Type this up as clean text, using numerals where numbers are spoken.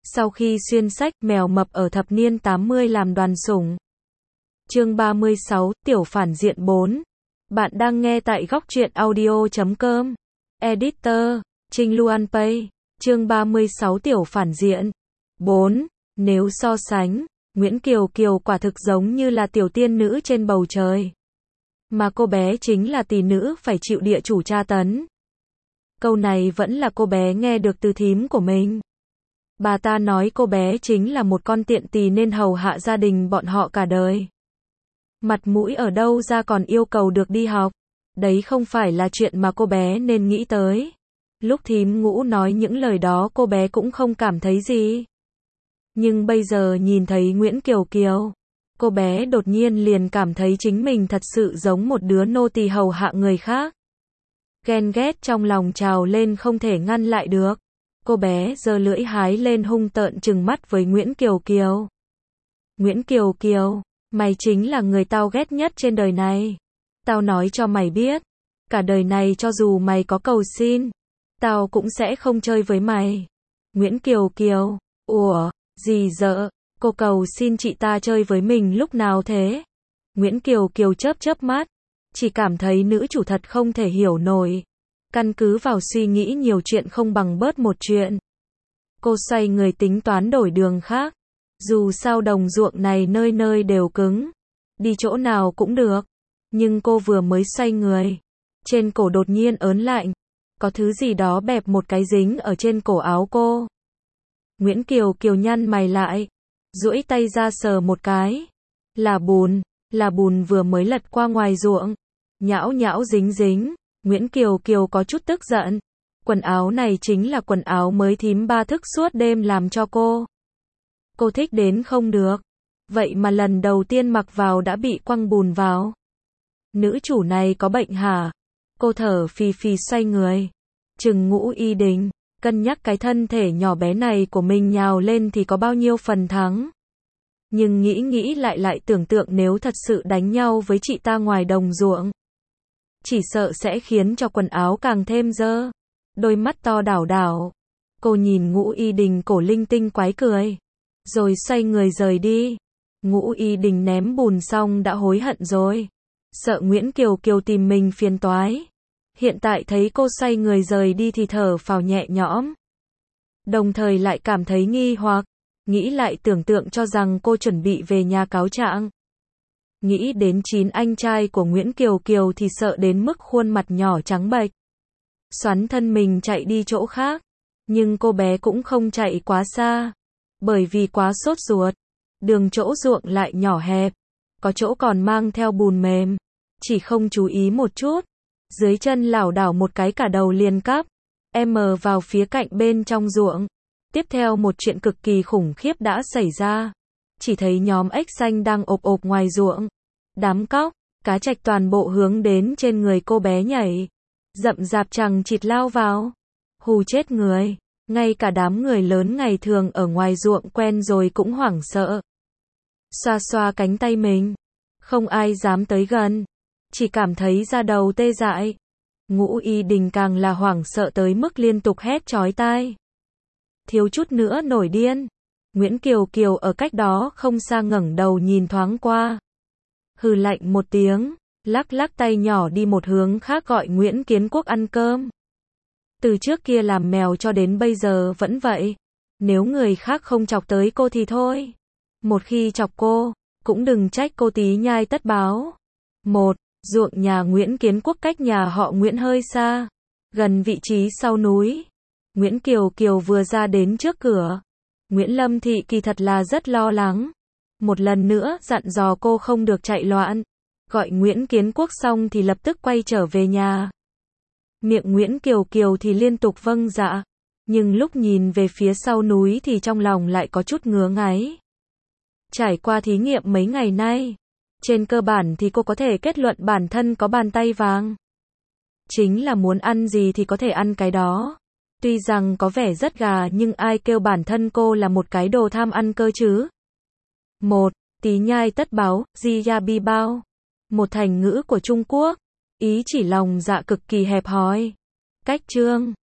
Sau khi xuyên sách, mèo mập ở thập niên 80 làm đoàn sủng. Chương 36, Tiểu phản diện 4. Bạn đang nghe tại góc truyện audio.com. Editor, Trinh Luan Pay. Chương 36 Tiểu phản diện 4. Nếu so sánh, Nguyễn Kiều Kiều quả thực giống như là tiểu tiên nữ trên bầu trời. Mà cô bé chính là tỷ nữ phải chịu địa chủ tra tấn. Câu này vẫn là cô bé nghe được từ thím của mình. Bà ta nói cô bé chính là một con tiện tỳ nên hầu hạ gia đình bọn họ cả đời. Mặt mũi ở đâu ra còn yêu cầu được đi học. Đấy không phải là chuyện mà cô bé nên nghĩ tới. Lúc thím Ngũ nói những lời đó cô bé cũng không cảm thấy gì. Nhưng bây giờ nhìn thấy Nguyễn Kiều Kiều, cô bé đột nhiên liền cảm thấy chính mình thật sự giống một đứa nô tỳ hầu hạ người khác. Ghen ghét trong lòng trào lên không thể ngăn lại được. Cô bé giơ lưỡi hái lên hung tợn trừng mắt với Nguyễn Kiều Kiều. Nguyễn Kiều Kiều, mày chính là người tao ghét nhất trên đời này. Tao nói cho mày biết, cả đời này cho dù mày có cầu xin, tao cũng sẽ không chơi với mày. Nguyễn Kiều Kiều, ủa, gì dợ, cô cầu xin chị ta chơi với mình lúc nào thế? Nguyễn Kiều Kiều chớp chớp mắt, chỉ cảm thấy nữ chủ thật không thể hiểu nổi. Căn cứ vào suy nghĩ nhiều chuyện không bằng bớt một chuyện. Cô xoay người tính toán đổi đường khác. Dù sao đồng ruộng này nơi nơi đều cứng. Đi chỗ nào cũng được. Nhưng cô vừa mới xoay người. Trên cổ đột nhiên ớn lạnh. Có thứ gì đó bẹp một cái dính ở trên cổ áo cô. Nguyễn Kiều Kiều nhăn mày lại. Duỗi tay ra sờ một cái. Là bùn vừa mới lật qua ngoài ruộng. Nhão nhão dính dính. Nguyễn Kiều Kiều có chút tức giận. Quần áo này chính là quần áo mới thím ba thức suốt đêm làm cho cô. Cô thích đến không được. Vậy mà lần đầu tiên mặc vào đã bị quăng bùn vào. Nữ chủ này có bệnh hả? Cô thở phì phì xoay người. Trừng Ngũ Y Đình, cân nhắc cái thân thể nhỏ bé này của mình nhào lên thì có bao nhiêu phần thắng. Nhưng nghĩ lại tưởng tượng nếu thật sự đánh nhau với chị ta ngoài đồng ruộng. Chỉ sợ sẽ khiến cho quần áo càng thêm dơ. Đôi mắt to đảo đảo. Cô nhìn Ngũ Y Đình cổ linh tinh quái cười. Rồi xoay người rời đi. Ngũ Y Đình ném bùn xong đã hối hận rồi. Sợ Nguyễn Kiều Kiều tìm mình phiền toái. Hiện tại thấy cô xoay người rời đi thì thở phào nhẹ nhõm. Đồng thời lại cảm thấy nghi hoặc. Nghĩ lại tưởng tượng cho rằng cô chuẩn bị về nhà cáo trạng. Nghĩ đến 9 anh trai của Nguyễn Kiều Kiều thì sợ đến mức khuôn mặt nhỏ trắng bệch. Xoắn thân mình chạy đi chỗ khác. Nhưng cô bé cũng không chạy quá xa. Bởi vì quá sốt ruột. Đường chỗ ruộng lại nhỏ hẹp. Có chỗ còn mang theo bùn mềm. Chỉ không chú ý một chút. Dưới chân lảo đảo một cái cả đầu liền cắp. Vào phía cạnh bên trong ruộng. Tiếp theo một chuyện cực kỳ khủng khiếp đã xảy ra. Chỉ thấy nhóm ếch xanh đang ộp ngoài ruộng. Đám cóc, cá trạch toàn bộ hướng đến trên người cô bé nhảy. Rậm rạp chằng chịt lao vào. Hù chết người. Ngay cả đám người lớn ngày thường ở ngoài ruộng quen rồi cũng hoảng sợ. Xoa xoa cánh tay mình. Không ai dám tới gần. Chỉ cảm thấy da đầu tê dại. Ngũ Y Đình càng là hoảng sợ tới mức liên tục hét chói tai. Thiếu chút nữa nổi điên. Nguyễn Kiều Kiều ở cách đó không xa ngẩng đầu nhìn thoáng qua. Hừ lạnh một tiếng, lắc tay nhỏ đi một hướng khác gọi Nguyễn Kiến Quốc ăn cơm. Từ trước kia làm mèo cho đến bây giờ vẫn vậy. Nếu người khác không chọc tới cô thì thôi. Một khi chọc cô, cũng đừng trách cô tí nhai tất báo. Ruộng nhà Nguyễn Kiến Quốc cách nhà họ Nguyễn hơi xa, gần vị trí sau núi. Nguyễn Kiều Kiều vừa ra đến trước cửa. Nguyễn Lâm Thị kỳ thật là rất lo lắng. Một lần nữa dặn dò cô không được chạy loạn. Gọi Nguyễn Kiến Quốc xong thì lập tức quay trở về nhà. Miệng Nguyễn Kiều Kiều thì liên tục vâng dạ. Nhưng lúc nhìn về phía sau núi thì trong lòng lại có chút ngứa ngáy. Trải qua thí nghiệm mấy ngày nay, trên cơ bản thì cô có thể kết luận bản thân có bàn tay vàng. Chính là muốn ăn gì thì có thể ăn cái đó. Tuy rằng có vẻ rất gà nhưng ai kêu bản thân cô là một cái đồ tham ăn cơ chứ. Tí nhai tất báo, di ya bi bao. Một thành ngữ của Trung Quốc. Ý chỉ lòng dạ cực kỳ hẹp hòi. Cách chương